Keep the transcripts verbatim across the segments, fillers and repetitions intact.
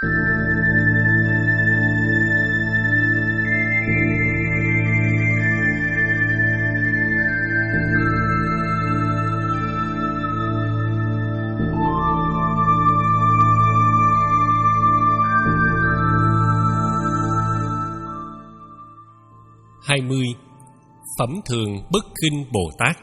hai mươi. Phẩm thường bất khinh Bồ Tát.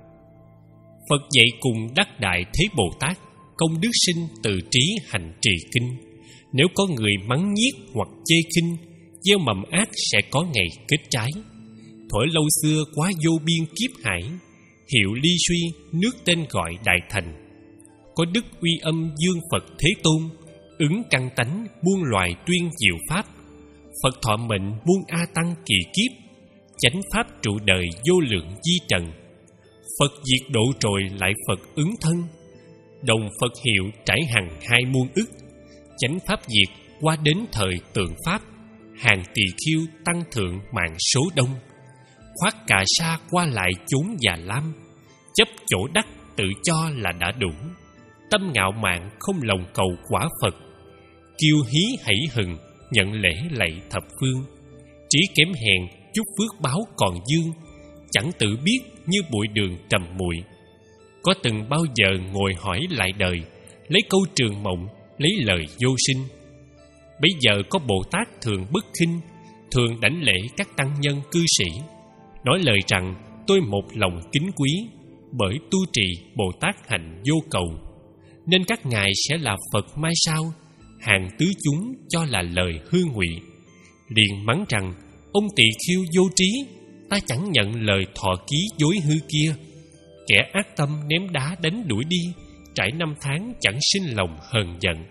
Phật dạy cùng đắc đại thế Bồ Tát, công đức sinh từ trí hành trì kinh. Nếu có người mắng nhiếc hoặc chê khinh, gieo mầm ác sẽ có ngày kết trái. Thuở lâu xưa quá vô biên kiếp hải, hiệu ly suy, nước tên gọi đại thành. Có đức uy âm dương Phật Thế Tôn, ứng căn tánh muôn loài tuyên diệu pháp. Phật thọ mệnh muôn A Tăng kỳ kiếp, chánh pháp trụ đời vô lượng di trần. Phật diệt độ rồi lại Phật ứng thân, đồng Phật hiệu trải hằng hai muôn ức. Chánh pháp diệt qua đến thời tượng pháp, hàng tỳ khiêu tăng thượng mạng số đông. Khoác cà sa qua lại chốn già lam, chấp chỗ đắc tự cho là đã đủ. Tâm ngạo mạn không lòng cầu quả Phật, kiêu hí hãy hừng nhận lễ lạy thập phương. Trí kém hèn chút phước báo còn dương, chẳng tự biết như bụi đường trầm muội. Có từng bao giờ ngồi hỏi lại đời, lấy câu trường mộng, lấy lời vô sinh. Bây giờ có Bồ Tát thường bất khinh, thường đảnh lễ các tăng nhân cư sĩ, nói lời rằng tôi một lòng kính quý, bởi tu trì Bồ Tát hạnh vô cầu, nên các ngài sẽ là Phật mai sau. Hàng tứ chúng cho là lời hư ngụy, liền mắng rằng ông tỳ khiêu vô trí, ta chẳng nhận lời thọ ký dối hư kia. Kẻ ác tâm ném đá đánh đuổi đi, trải năm tháng chẳng sinh lòng hờn giận.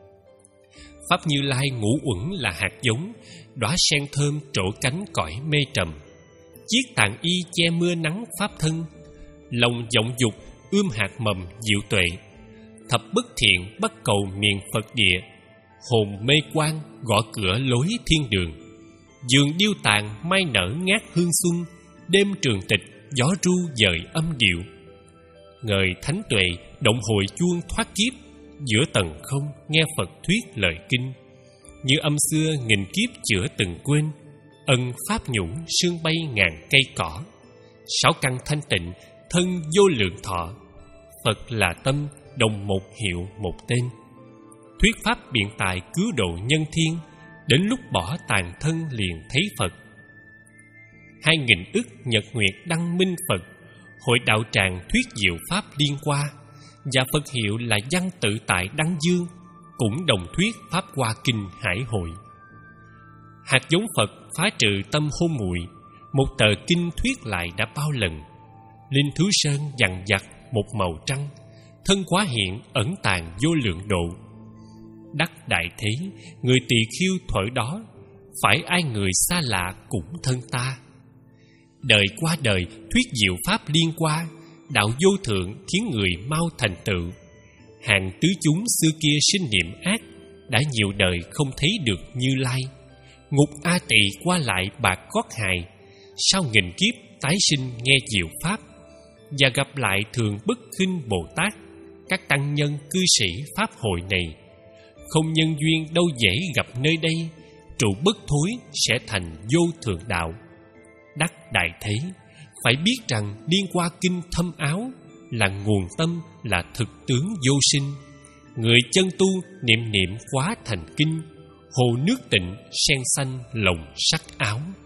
Pháp Như Lai ngũ uẩn là hạt giống, đóa sen thơm trổ cánh cõi mê trầm. Chiếc tàn y che mưa nắng pháp thân, lòng vọng dục ươm hạt mầm diệu tuệ. Thập bất thiện bắt cầu miền Phật địa, hồn mê quan gõ cửa lối thiên đường. Giường điêu tàn mai nở ngát hương xuân, đêm trường tịch gió ru dời âm điệu. Ngời thánh tuệ động hồi chuông thoát kiếp, giữa tầng không nghe Phật thuyết lời kinh. Như âm xưa nghìn kiếp chữa từng quên, ân pháp nhũng sương bay ngàn cây cỏ. Sáu căn thanh tịnh thân vô lượng thọ, Phật là tâm đồng một hiệu một tên. Thuyết pháp biện tài cứu độ nhân thiên, đến lúc bỏ tàn thân liền thấy Phật. Hai nghìn ức nhật nguyệt đăng minh Phật, hội đạo tràng thuyết diệu pháp liên qua. Và Phật hiệu là văn tự tại đăng dương, cũng đồng thuyết pháp hoa kinh hải hội. Hạt giống Phật phá trừ tâm hôn muội, một tờ kinh thuyết lại đã bao lần. Linh Thứ Sơn dằn vặt một màu trăng, thân quá hiện ẩn tàng vô lượng độ. Đắc đại thế, người tỳ khiêu thuở đó, phải ai người xa lạ cũng thân ta. Đời qua đời thuyết diệu pháp liên qua, đạo vô thượng khiến người mau thành tựu. Hàng tứ chúng xưa kia sinh niệm ác, đã nhiều đời không thấy được Như Lai. Ngục A Tỳ qua lại bạc gót hài, sau nghìn kiếp tái sinh nghe diệu pháp. Và gặp lại thường bất khinh Bồ Tát, các tăng nhân cư sĩ pháp hội này. Không nhân duyên đâu dễ gặp nơi đây, trụ bất thối sẽ thành vô thượng đạo. Đắc đại thế, phải biết rằng điên qua kinh thâm áo, là nguồn tâm, là thực tướng vô sinh. Người chân tu niệm niệm quá thành kinh, hồ nước tịnh sen xanh lồng sắc áo.